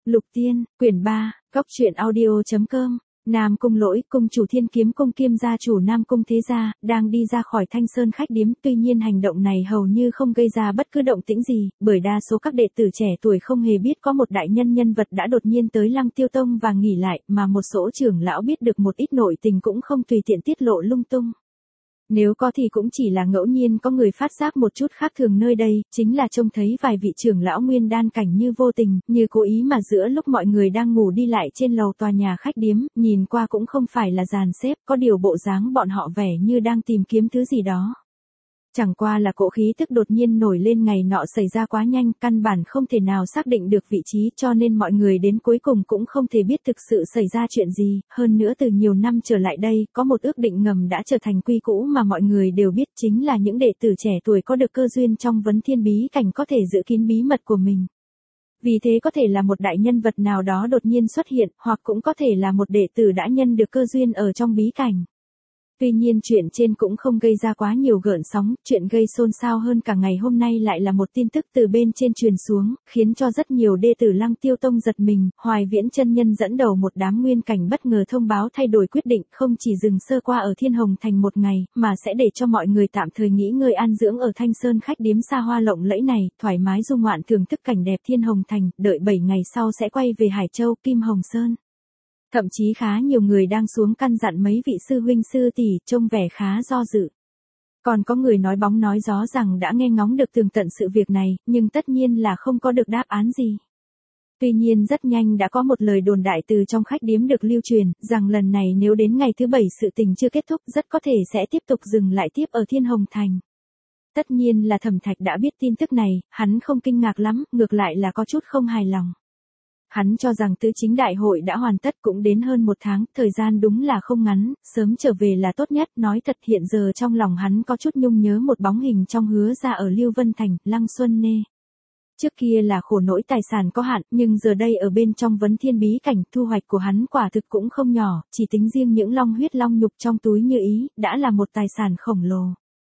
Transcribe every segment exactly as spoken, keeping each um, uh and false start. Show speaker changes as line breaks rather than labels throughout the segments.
Lục Tiên, quyển ba, góc truyện audio.com. Nam Cung Lỗi, cung chủ Thiên Kiếm Cung kiêm gia chủ Nam Cung Thế Gia, đang đi ra khỏi Thanh Sơn khách điếm, tuy nhiên hành động này hầu như không gây ra bất cứ động tĩnh gì, bởi đa số các đệ tử trẻ tuổi không hề biết có một đại nhân nhân vật đã đột nhiên tới Lăng Tiêu Tông và nghỉ lại, mà một số trưởng lão biết được một ít nội tình cũng không tùy tiện tiết lộ lung tung. Nếu có thì cũng chỉ là ngẫu nhiên có người phát giác một chút khác thường nơi đây, chính là trông thấy vài vị trưởng lão nguyên đan cảnh như vô tình, như cố ý mà giữa lúc mọi người đang ngủ đi lại trên lầu tòa nhà khách điếm, nhìn qua cũng không phải là dàn xếp, có điều bộ dáng bọn họ vẻ như đang tìm kiếm thứ gì đó. Chẳng qua là cỗ khí tức đột nhiên nổi lên ngày nọ xảy ra quá nhanh, căn bản không thể nào xác định được vị trí, cho nên mọi người đến cuối cùng cũng không thể biết thực sự xảy ra chuyện gì, hơn nữa từ nhiều năm trở lại đây, có một ước định ngầm đã trở thành quy cũ mà mọi người đều biết, chính là những đệ tử trẻ tuổi có được cơ duyên trong vấn thiên bí cảnh có thể giữ kín bí mật của mình. Vì thế có thể là một đại nhân vật nào đó đột nhiên xuất hiện, hoặc cũng có thể là một đệ tử đã nhân được cơ duyên ở trong bí cảnh. Tuy nhiên chuyện trên cũng không gây ra quá nhiều gợn sóng, chuyện gây xôn xao hơn cả ngày hôm nay lại là một tin tức từ bên trên truyền xuống, khiến cho rất nhiều đệ tử Lăng Tiêu Tông giật mình. Hoài Viễn chân nhân dẫn đầu một đám nguyên cảnh bất ngờ thông báo thay đổi quyết định, không chỉ dừng sơ qua ở Thiên Hồng Thành một ngày, mà sẽ để cho mọi người tạm thời nghỉ ngơi an dưỡng ở Thanh Sơn khách điếm xa hoa lộng lẫy này, thoải mái du ngoạn thưởng thức cảnh đẹp Thiên Hồng Thành, đợi bảy ngày sau sẽ quay về Hải Châu, Kim Hồng Sơn. Thậm chí khá nhiều người đang xuống căn dặn mấy vị sư huynh sư tỷ, trông vẻ khá do dự. Còn có người nói bóng nói gió rằng đã nghe ngóng được tường tận sự việc này, nhưng tất nhiên là không có được đáp án gì. Tuy nhiên rất nhanh đã có một lời đồn đại từ trong khách điếm được lưu truyền, rằng lần này nếu đến ngày thứ bảy sự tình chưa kết thúc rất có thể sẽ tiếp tục dừng lại tiếp ở Thiên Hồng Thành. Tất nhiên là Thẩm Thạch đã biết tin tức này, hắn không kinh ngạc lắm, ngược lại là có chút không hài lòng. Hắn cho rằng tứ chính đại hội đã hoàn tất cũng đến hơn một tháng, thời gian đúng là không ngắn, sớm trở về là tốt nhất, nói thật hiện giờ trong lòng hắn có chút nhung nhớ một bóng hình trong Hứa gia ở Lưu Vân Thành, Lăng Xuân Nê. Trước kia là khổ nỗi tài sản có hạn, nhưng giờ đây ở bên trong vấn thiên bí cảnh, thu hoạch của hắn quả thực cũng không nhỏ, chỉ tính riêng những long huyết long nhục trong túi như ý, đã là một tài sản khổng lồ.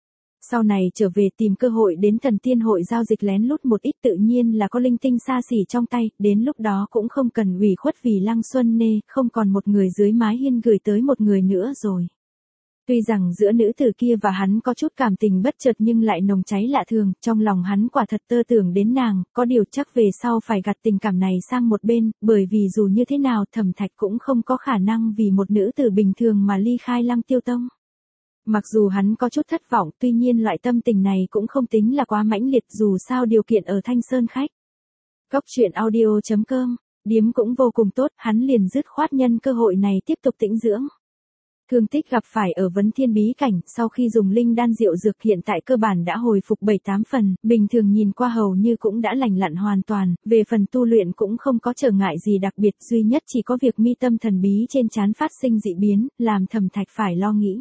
Sau này trở về tìm cơ hội đến Thần Tiên hội giao dịch lén lút một ít, tự nhiên là có linh tinh xa xỉ trong tay, đến lúc đó cũng không cần ủy khuất vì Lăng Xuân Nê, không còn một người dưới mái hiên gửi tới một người nữa rồi. Tuy rằng giữa nữ tử kia và hắn có chút cảm tình bất chợt nhưng lại nồng cháy lạ thường, trong lòng hắn quả thật tơ tưởng đến nàng, có điều chắc về sau phải gạt tình cảm này sang một bên, bởi vì dù như thế nào Thẩm Thạch cũng không có khả năng vì một nữ tử bình thường mà ly khai Lăng Tiêu Tông. Mặc dù hắn có chút thất vọng, tuy nhiên loại tâm tình này cũng không tính là quá mãnh liệt, dù sao điều kiện ở Thanh Sơn khách. Góc truyện audio.com, điếm cũng vô cùng tốt, hắn liền dứt khoát nhân cơ hội này tiếp tục tĩnh dưỡng. Thương tích gặp phải ở vấn thiên bí cảnh, sau khi dùng linh đan diệu dược hiện tại cơ bản đã hồi phục bảy tám phần, bình thường nhìn qua hầu như cũng đã lành lặn hoàn toàn, về phần tu luyện cũng không có trở ngại gì đặc biệt, duy nhất chỉ có việc mi tâm thần bí trên trán phát sinh dị biến, làm Thẩm Thạch phải lo nghĩ.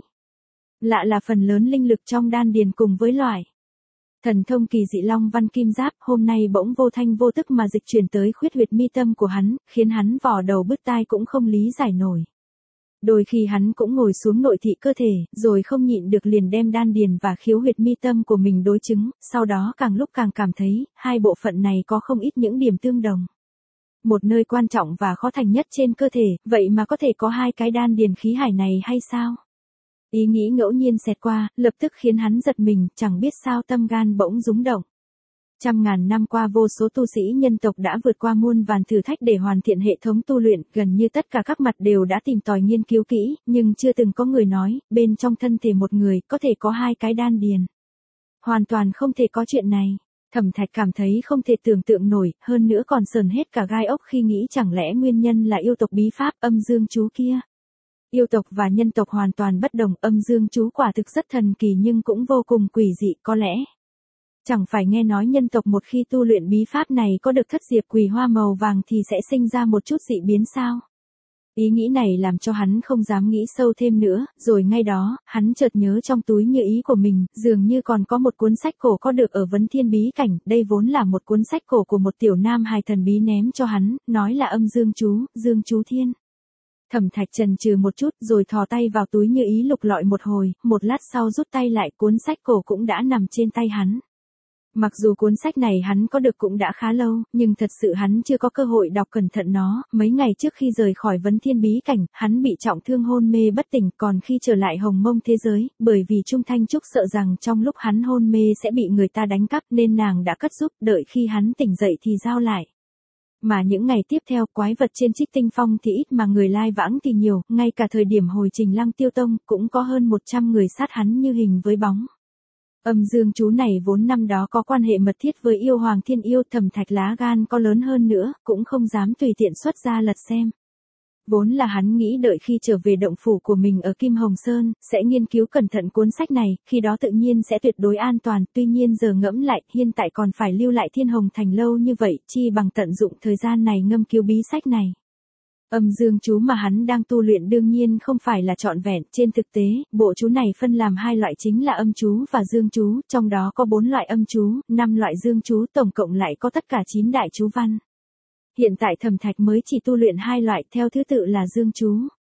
Lạ là phần lớn linh lực trong đan điền cùng với loại thần thông kỳ dị long văn kim giáp, hôm nay bỗng vô thanh vô tức mà dịch chuyển tới khuyết huyệt mi tâm của hắn, khiến hắn vò đầu bứt tai cũng không lý giải nổi. Đôi khi hắn cũng ngồi xuống nội thị cơ thể, rồi không nhịn được liền đem đan điền và khiếu huyệt mi tâm của mình đối chứng, sau đó càng lúc càng cảm thấy, hai bộ phận này có không ít những điểm tương đồng. Một nơi quan trọng và khó thành nhất trên cơ thể, vậy mà có thể có hai cái đan điền khí hải này hay sao? Ý nghĩ ngẫu nhiên xẹt qua, lập tức khiến hắn giật mình, chẳng biết sao tâm gan bỗng rúng động. Trăm ngàn năm qua vô số tu sĩ nhân tộc đã vượt qua muôn vàn thử thách để hoàn thiện hệ thống tu luyện, gần như tất cả các mặt đều đã tìm tòi nghiên cứu kỹ, nhưng chưa từng có người nói, bên trong thân thể một người có thể có hai cái đan điền. Hoàn toàn không thể có chuyện này. Thẩm Thạch cảm thấy không thể tưởng tượng nổi, hơn nữa còn sờn hết cả gai ốc khi nghĩ chẳng lẽ nguyên nhân là yêu tộc bí pháp âm dương chú kia. Yêu tộc và nhân tộc hoàn toàn bất đồng, âm dương chú quả thực rất thần kỳ nhưng cũng vô cùng quỷ dị, có lẽ. Chẳng phải nghe nói nhân tộc một khi tu luyện bí pháp này có được thất diệp quỳ hoa màu vàng thì sẽ sinh ra một chút dị biến sao? Ý nghĩ này làm cho hắn không dám nghĩ sâu thêm nữa, rồi ngay đó, hắn chợt nhớ trong túi như ý của mình, dường như còn có một cuốn sách cổ có được ở vấn thiên bí cảnh, đây vốn là một cuốn sách cổ của một tiểu nam hài thần bí ném cho hắn, nói là âm dương chú, dương chú thiên. Thẩm Thạch chần chừ một chút rồi thò tay vào túi như ý lục lọi một hồi, một lát sau rút tay lại, cuốn sách cổ cũng đã nằm trên tay hắn. Mặc dù cuốn sách này hắn có được cũng đã khá lâu, nhưng thật sự hắn chưa có cơ hội đọc cẩn thận nó, mấy ngày trước khi rời khỏi Vấn Thiên bí cảnh, hắn bị trọng thương hôn mê bất tỉnh, còn khi trở lại Hồng Mông thế giới, bởi vì Trung Thanh Trúc sợ rằng trong lúc hắn hôn mê sẽ bị người ta đánh cắp nên nàng đã cất giúp, đợi khi hắn tỉnh dậy thì giao lại. Mà những ngày tiếp theo, quái vật trên Trích Tinh Phong thì ít mà người lai vãng thì nhiều, ngay cả thời điểm hồi trình Lăng Tiêu Tông, cũng có hơn một trăm người sát hắn như hình với bóng. Âm dương chú này vốn năm đó có quan hệ mật thiết với yêu hoàng thiên yêu, Thẩm Thạch lá gan có lớn hơn nữa, cũng không dám tùy tiện xuất ra lật xem. Vốn là hắn nghĩ đợi khi trở về động phủ của mình ở Kim Hồng Sơn, sẽ nghiên cứu cẩn thận cuốn sách này, khi đó tự nhiên sẽ tuyệt đối an toàn, tuy nhiên giờ ngẫm lại, hiện tại còn phải lưu lại Thiên Hồng Thành lâu như vậy, chi bằng tận dụng thời gian này ngâm cứu bí sách này. Âm dương chú mà hắn đang tu luyện đương nhiên không phải là trọn vẹn, trên thực tế, bộ chú này phân làm hai loại chính là âm chú và dương chú, trong đó có bốn loại âm chú, năm loại dương chú, tổng cộng lại có tất cả chín đại chú văn. Hiện tại Thẩm Thạch mới chỉ tu luyện hai loại theo thứ tự là dương chú.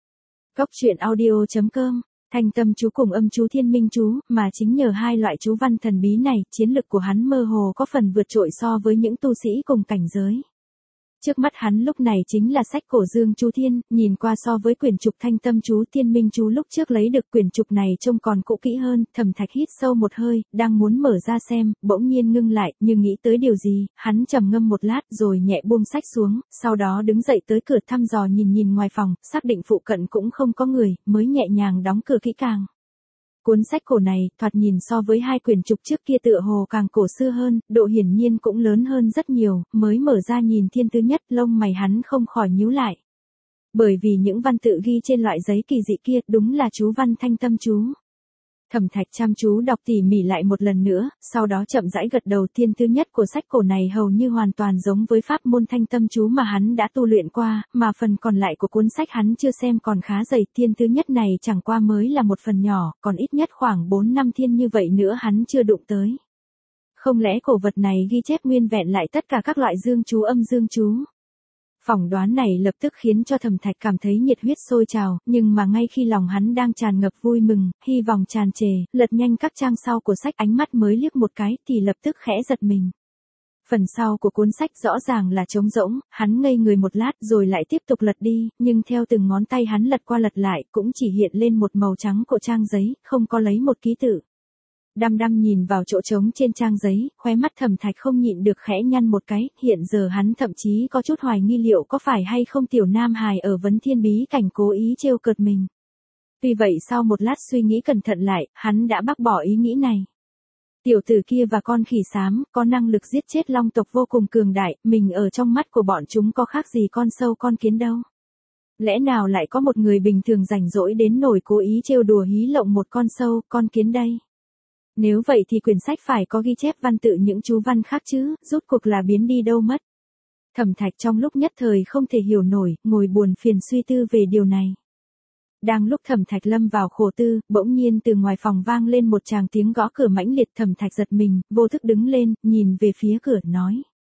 Cốc truyện audio chấm com, Thanh Tâm chú cùng âm chú Thiên Minh chú, mà chính nhờ hai loại chú văn thần bí này, chiến lực của hắn mơ hồ có phần vượt trội so với những tu sĩ cùng cảnh giới. Trước mắt hắn lúc này chính là sách cổ Dương Chú Thiên, nhìn qua so với quyển trục Thanh Tâm chú Thiên Minh chú lúc trước lấy được quyển trục này trông còn cũ kỹ hơn, Thẩm Thạch hít sâu một hơi, đang muốn mở ra xem, bỗng nhiên ngưng lại, nhưng nghĩ tới điều gì, hắn trầm ngâm một lát rồi nhẹ buông sách xuống, sau đó đứng dậy tới cửa thăm dò nhìn nhìn ngoài phòng, xác định phụ cận cũng không có người, mới nhẹ nhàng đóng cửa kỹ càng. Cuốn sách cổ này, thoạt nhìn so với hai quyển trục trước kia tựa hồ càng cổ xưa hơn, độ hiển nhiên cũng lớn hơn rất nhiều, mới mở ra nhìn thiên thứ nhất, lông mày hắn không khỏi nhíu lại. Bởi vì những văn tự ghi trên loại giấy kỳ dị kia, đúng là chú văn Thanh Tâm chú. Thẩm Thạch chăm chú đọc tỉ mỉ lại một lần nữa, sau đó chậm rãi gật đầu. Thiên thứ nhất của sách cổ này hầu như hoàn toàn giống với pháp môn Thanh Tâm chú mà hắn đã tu luyện qua, mà phần còn lại của cuốn sách hắn chưa xem còn khá dày. Thiên thứ nhất này chẳng qua mới là một phần nhỏ, còn ít nhất khoảng bốn năm thiên như vậy nữa hắn chưa đụng tới. Không lẽ cổ vật này ghi chép nguyên vẹn lại tất cả các loại dương chú âm dương chú? Phỏng đoán này lập tức khiến cho Thẩm Thạch cảm thấy nhiệt huyết sôi trào, nhưng mà ngay khi lòng hắn đang tràn ngập vui mừng, hy vọng tràn trề, lật nhanh các trang sau của sách, ánh mắt mới liếc một cái thì lập tức khẽ giật mình. Phần sau của cuốn sách rõ ràng là trống rỗng, hắn ngây người một lát rồi lại tiếp tục lật đi, nhưng theo từng ngón tay hắn lật qua lật lại cũng chỉ hiện lên một màu trắng của trang giấy, không có lấy một ký tự. Đăm đăm nhìn vào chỗ trống trên trang giấy, khóe mắt Thẩm Thạch không nhịn được khẽ nhăn một cái, hiện giờ hắn thậm chí có chút hoài nghi liệu có phải hay không tiểu nam hài ở Vấn Thiên bí cảnh cố ý trêu cợt mình. Tuy vậy sau một lát suy nghĩ cẩn thận lại, hắn đã bác bỏ ý nghĩ này. Tiểu tử kia và con khỉ xám, có năng lực giết chết long tộc vô cùng cường đại, mình ở trong mắt của bọn chúng có khác gì con sâu con kiến đâu. Lẽ nào lại có một người bình thường rảnh rỗi đến nổi cố ý trêu đùa hí lộng một con sâu, con kiến đây? Nếu vậy thì quyển sách phải có ghi chép văn tự những chú văn khác chứ, rốt cuộc là biến đi đâu mất. Thẩm Thạch trong lúc nhất thời không thể hiểu nổi, ngồi buồn phiền suy tư về điều này. Đang lúc Thẩm Thạch lâm vào khổ tư, bỗng nhiên từ ngoài phòng vang lên một tràng tiếng gõ cửa mãnh liệt. Thẩm Thạch giật mình, vô thức đứng lên, nhìn về phía cửa nói.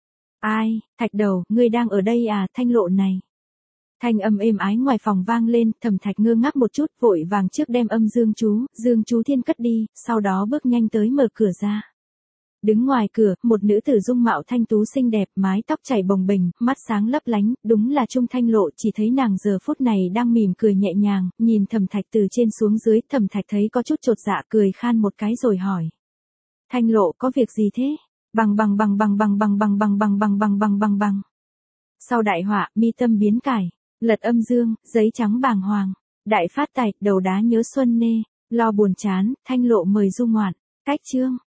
Ai, Thạch đầu, ngươi đang ở đây à, Thanh Lộ này. Thanh âm êm ái ngoài phòng vang lên, Thẩm Thạch ngơ ngác một chút, vội vàng trước đem âm dương chú, Dương Chú Thiên cất đi, sau đó bước nhanh tới mở cửa ra. Đứng ngoài cửa, một nữ tử dung mạo thanh tú xinh đẹp, mái tóc chảy bồng bềnh, mắt sáng lấp lánh, đúng là Trung Thanh Lộ, chỉ thấy nàng giờ phút này đang mỉm cười nhẹ nhàng, nhìn Thẩm Thạch từ trên xuống dưới, Thẩm Thạch thấy có chút chột dạ, cười khan một cái rồi hỏi. Thanh Lộ, có việc gì thế? Bằng bằng bằng bằng bằng bằng bằng bằng bằng bằng bằng bằng bằng bằng. Sau đại họa, mi tâm biến cải. Lật âm dương, giấy trắng bàng hoàng, đại phát tài, đầu đá nhớ xuân nê, lo buồn chán, Thanh Lộ mời du ngoạn, cách chương.